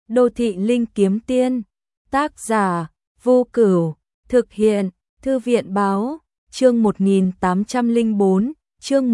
Đô thị linh kiếm tiên, tác giả, Vô Cửu, thực hiện, Thư viện báo, chương 1804, chương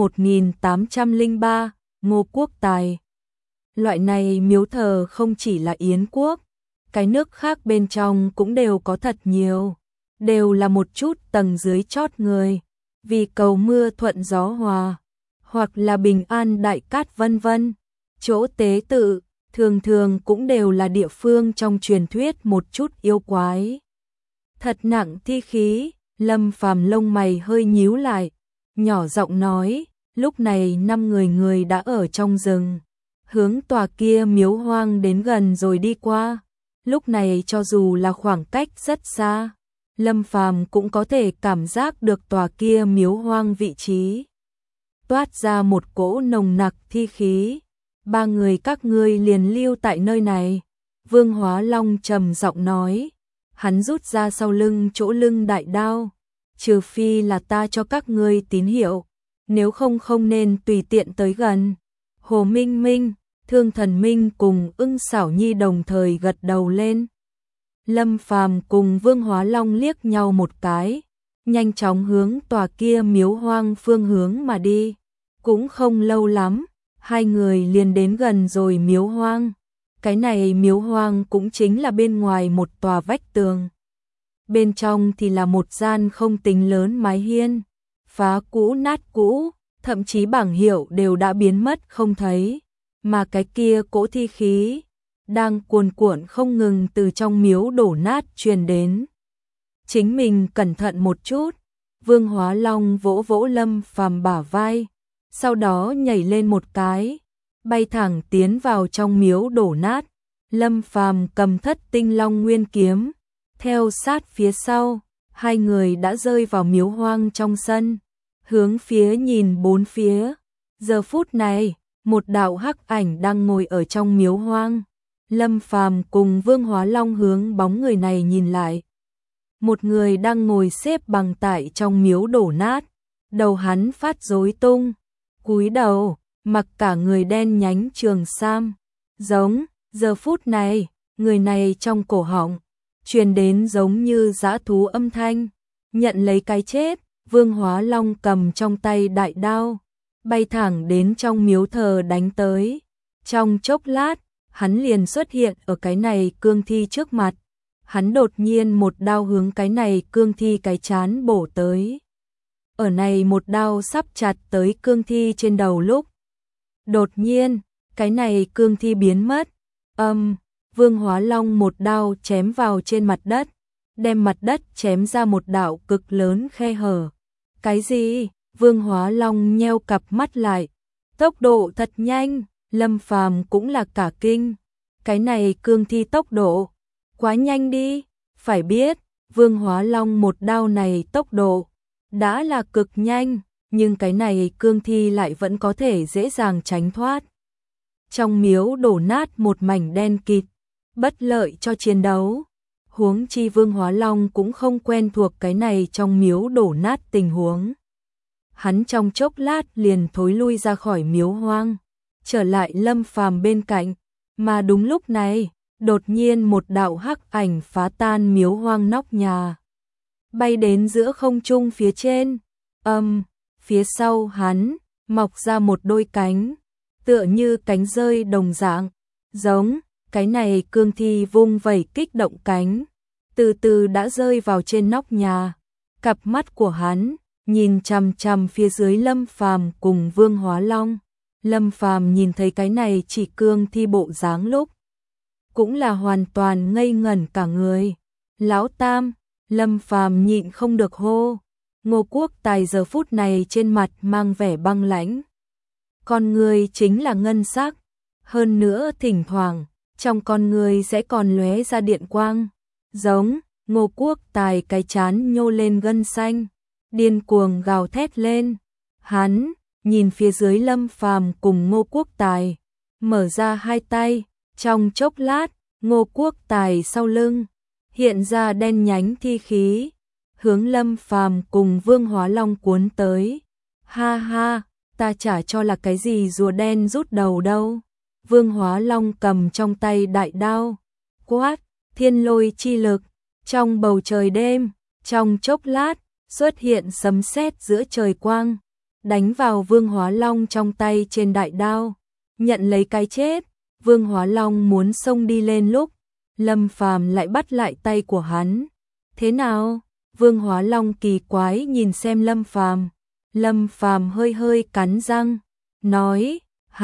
1803, Ngô Quốc Tài. Loại này miếu thờ không chỉ là Yến quốc, cái nước khác bên trong cũng đều có thật nhiều, đều là một chút tầng dưới chót người, vì cầu mưa thuận gió hòa, hoặc là bình an đại cát vân vân. Chỗ tế tự thường thường cũng đều là địa phương trong truyền thuyết một chút yêu quái. Thật nặng thi khí, Lâm Phàm lông mày hơi nhíu lại, nhỏ giọng nói, lúc này 5 người đã ở trong rừng, hướng tòa kia miếu hoang đến gần rồi đi qua. Lúc này cho dù là khoảng cách rất xa, Lâm Phàm cũng có thể cảm giác được tòa kia miếu hoang vị trí. Toát ra một cỗ nồng nặc thi khí. 3 người các ngươi liền lưu tại nơi này. Vương Hóa Long trầm giọng nói. Hắn rút ra sau lưng chỗ lưng đại đao. Trừ phi là ta cho các ngươi tín hiệu. Nếu không không nên tùy tiện tới gần. Hồ Minh Minh, Thương Thần Minh cùng Ưng Xảo Nhi đồng thời gật đầu lên. Lâm Phàm cùng Vương Hóa Long liếc nhau một cái. Nhanh chóng hướng tòa kia miếu hoang phương hướng mà đi. Cũng không lâu lắm. 2 người liền đến gần rồi miếu hoang. Cái này miếu hoang cũng chính là bên ngoài một tòa vách tường. Bên trong thì là một gian không tính lớn mái hiên. Phá cũ nát cũ, thậm chí bảng hiệu đều đã biến mất không thấy. Mà cái kia cỗ thi khí, đang cuồn cuộn không ngừng từ trong miếu đổ nát truyền đến. Chính mình cẩn thận một chút. Vương Hóa Long vỗ vỗ Lâm Phàm bả vai. Sau đó nhảy lên một cái, bay thẳng tiến vào trong miếu đổ nát. Lâm Phàm cầm Thất Tinh Long Nguyên kiếm, theo sát phía sau, 2 người đã rơi vào miếu hoang trong sân, hướng phía nhìn bốn phía. Giờ phút này, một đạo hắc ảnh đang ngồi ở trong miếu hoang. Lâm Phàm cùng Vương Hóa Long hướng bóng người này nhìn lại. Một người đang ngồi xếp bằng tại trong miếu đổ nát, đầu hắn phát rối tung. Cúi đầu, mặc cả người đen nhánh trường sam, giống, giờ phút này, người này trong cổ họng, truyền đến giống như dã thú âm thanh, nhận lấy cái chết. Vương Hóa Long cầm trong tay đại đao, bay thẳng đến trong miếu thờ đánh tới. Trong chốc lát, hắn liền xuất hiện ở cái này cương thi trước mặt, hắn đột nhiên một đao hướng cái này cương thi cái trán bổ tới. Ở này một đao sắp chặt tới cương thi trên đầu lúc. Đột nhiên, cái này cương thi biến mất. Vương Hóa Long một đao chém vào trên mặt đất, đem mặt đất chém ra một đạo cực lớn khe hở. Cái gì? Vương Hóa Long nheo cặp mắt lại. Tốc độ thật nhanh, Lâm Phàm cũng là cả kinh. Cái này cương thi tốc độ, quá nhanh đi. Phải biết, Vương Hóa Long một đao này tốc độ đã là cực nhanh, nhưng cái này cương thi lại vẫn có thể dễ dàng tránh thoát. Trong miếu đổ nát một mảnh đen kịt, bất lợi cho chiến đấu. Huống chi Vương Hóa Long cũng không quen thuộc cái này trong miếu đổ nát tình huống. Hắn trong chốc lát liền thối lui ra khỏi miếu hoang, trở lại Lâm Phàm bên cạnh, mà đúng lúc này, đột nhiên một đạo hắc ảnh phá tan miếu hoang nóc nhà, bay đến giữa không trung phía trên. Phía sau hắn mọc ra một đôi cánh, tựa như cánh rơi đồng dạng, giống. Cái này cương thi vung vẩy kích động cánh, từ từ đã rơi vào trên nóc nhà. Cặp mắt của hắn nhìn chằm chằm phía dưới Lâm Phàm cùng Vương Hóa Long. Lâm Phàm nhìn thấy cái này chỉ cương thi bộ dáng lúc, cũng là hoàn toàn ngây ngẩn cả người. Lão Tam, Lâm Phàm nhịn không được hô. Ngô Quốc Tài giờ phút này trên mặt mang vẻ băng lãnh, con người chính là ngân sắc, hơn nữa thỉnh thoảng trong con người sẽ còn lóe ra điện quang. Giống. Ngô Quốc Tài cái trán nhô lên gân xanh, điên cuồng gào thét lên. Hắn nhìn phía dưới Lâm Phàm cùng Ngô Quốc Tài, mở ra hai tay. Trong chốc lát, Ngô Quốc Tài sau lưng hiện ra đen nhánh thi khí, hướng Lâm Phàm cùng Vương Hóa Long cuốn tới. Ha ha, ta chả cho là cái gì rùa đen rút đầu đâu. Vương Hóa Long cầm trong tay đại đao, quát, thiên lôi chi lực, trong bầu trời đêm, trong chốc lát, xuất hiện sấm sét giữa trời quang, đánh vào Vương Hóa Long trong tay trên đại đao, nhận lấy cái chết. Vương Hóa Long muốn xông đi lên lúc, Lâm Phàm lại bắt lại tay của hắn. Thế nào? Vương Hóa Long kỳ quái nhìn xem Lâm Phàm. Lâm Phàm hơi hơi cắn răng, nói,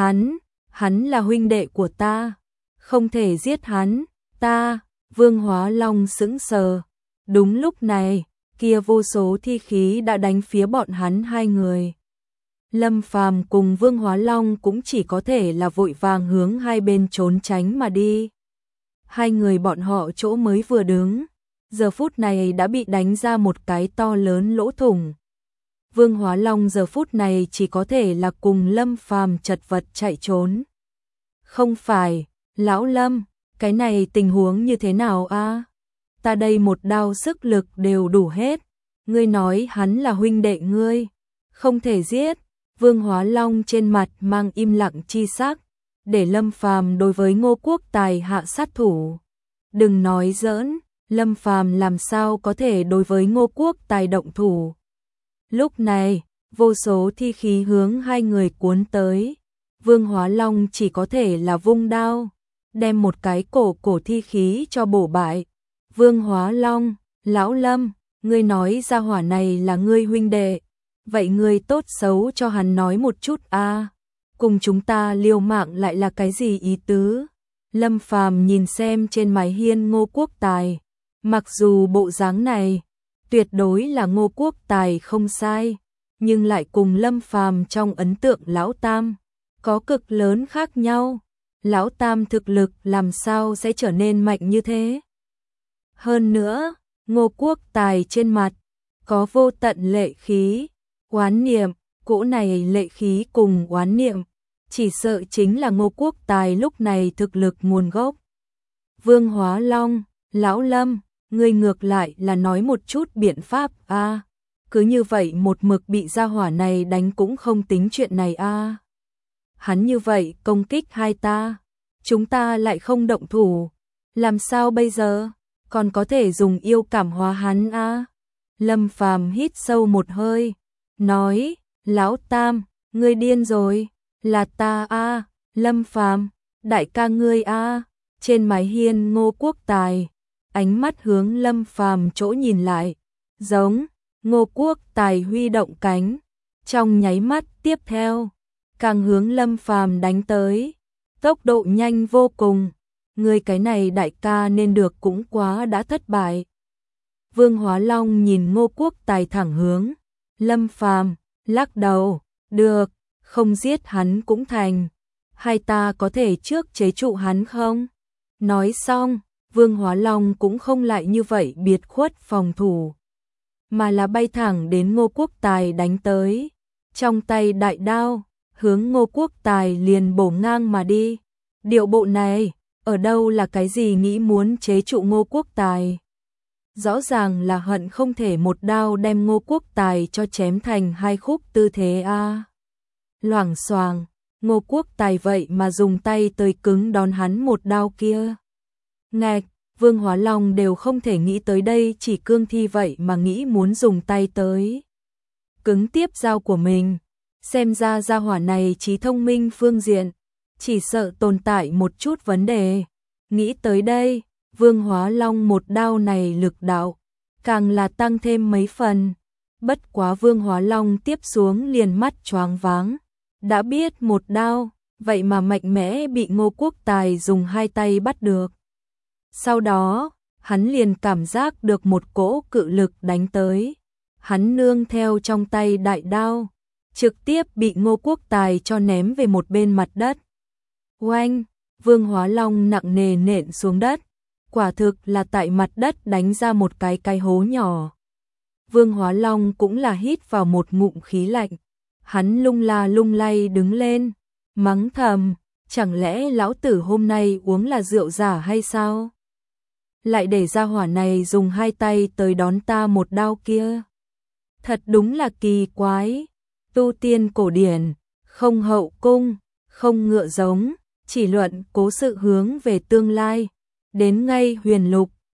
hắn là huynh đệ của ta, không thể giết hắn, ta. Vương Hóa Long sững sờ. Đúng lúc này, kia vô số thi khí đã đánh phía bọn hắn hai người. Lâm Phàm cùng Vương Hóa Long cũng chỉ có thể là vội vàng hướng hai bên trốn tránh mà đi. Hai người bọn họ chỗ mới vừa đứng, giờ phút này đã bị đánh ra một cái to lớn lỗ thủng. Vương Hóa Long giờ phút này chỉ có thể là cùng Lâm Phàm chật vật chạy trốn. Không phải, lão Lâm, cái này tình huống như thế nào a? Ta đây một đao sức lực đều đủ hết, ngươi nói hắn là huynh đệ ngươi, không thể giết. Vương Hóa Long trên mặt mang im lặng chi sắc, để Lâm Phàm đối với Ngô Quốc Tài hạ sát thủ. Đừng nói giỡn, Lâm Phàm làm sao có thể đối với Ngô Quốc Tài động thủ. Lúc này, vô số thi khí hướng hai người cuốn tới. Vương Hóa Long chỉ có thể là vung đao, đem một cái cổ thi khí cho bổ bại. Vương Hóa Long, lão Lâm, ngươi nói ra hỏa này là ngươi huynh đệ, vậy ngươi tốt xấu cho hắn nói một chút a, cùng chúng ta liều mạng lại là cái gì ý tứ? Lâm Phàm nhìn xem trên mái hiên Ngô Quốc Tài, mặc dù bộ dáng này tuyệt đối là Ngô Quốc Tài không sai, nhưng lại cùng Lâm Phàm trong ấn tượng lão Tam có cực lớn khác nhau. Lão Tam thực lực làm sao sẽ trở nên mạnh như thế? Hơn nữa, Ngô Quốc Tài trên mặt có vô tận lệ khí, oán niệm, cỗ này lệ khí cùng oán niệm, chỉ sợ chính là Ngô Quốc Tài lúc này thực lực nguồn gốc. Vương Hóa Long, lão Lâm, ngươi ngược lại là nói một chút biện pháp a, cứ như vậy một mực bị gia hỏa này đánh cũng không tính chuyện này a. Hắn như vậy công kích hai ta, chúng ta lại không động thủ, làm sao bây giờ? Còn có thể dùng yêu cảm hóa hắn a. Lâm Phàm hít sâu một hơi, nói, lão Tam, ngươi điên rồi, là ta a. Lâm Phàm, đại ca ngươi a. Trên mái hiên Ngô Quốc Tài, ánh mắt hướng Lâm Phàm chỗ nhìn lại, giống. Ngô Quốc Tài huy động cánh, trong nháy mắt tiếp theo, càng hướng Lâm Phàm đánh tới, tốc độ nhanh vô cùng. Người cái này đại ca nên được cũng quá đã thất bại. Vương Hóa Long nhìn Ngô Quốc Tài thẳng hướng Lâm Phàm, lắc đầu, được, không giết hắn cũng thành, hai ta có thể trước chế trụ hắn không? Nói xong, Vương Hóa Long cũng không lại như vậy biệt khuất phòng thủ, mà là bay thẳng đến Ngô Quốc Tài đánh tới, trong tay đại đao, hướng Ngô Quốc Tài liền bổ ngang mà đi. Điệu bộ này, ở đâu là cái gì nghĩ muốn chế trụ Ngô Quốc Tài? Rõ ràng là hận không thể một đao đem Ngô Quốc Tài cho chém thành hai khúc tư thế a. Loảng xoảng, Ngô Quốc Tài vậy mà dùng tay tới cứng đón hắn một đao kia. Ngạch, Vương Hóa Long đều không thể nghĩ tới đây, chỉ cương thi vậy mà nghĩ muốn dùng tay tới cứng tiếp dao của mình. Xem ra gia hỏa này trí thông minh phương diện, chỉ sợ tồn tại một chút vấn đề. Nghĩ tới đây, Vương Hóa Long một đao này lực đạo, càng là tăng thêm mấy phần. Bất quá Vương Hóa Long tiếp xuống liền mắt choáng váng. Đã biết một đao, vậy mà mạnh mẽ bị Ngô Quốc Tài dùng hai tay bắt được. Sau đó, hắn liền cảm giác được một cỗ cự lực đánh tới. Hắn nương theo trong tay đại đao, trực tiếp bị Ngô Quốc Tài cho ném về một bên mặt đất. Oanh, Vương Hóa Long nặng nề nện xuống đất, quả thực là tại mặt đất đánh ra một cái hố nhỏ. Vương Hóa Long cũng là hít vào một ngụm khí lạnh, hắn lung la lung lay đứng lên, mắng thầm, chẳng lẽ lão tử hôm nay uống là rượu giả hay sao? Lại để gia hỏa này dùng hai tay tới đón ta một đao kia. Thật đúng là kỳ quái, tu tiên cổ điển, không hậu cung, không ngựa giống, chỉ luận cố sự hướng về tương lai, đến ngay Huyền Lục,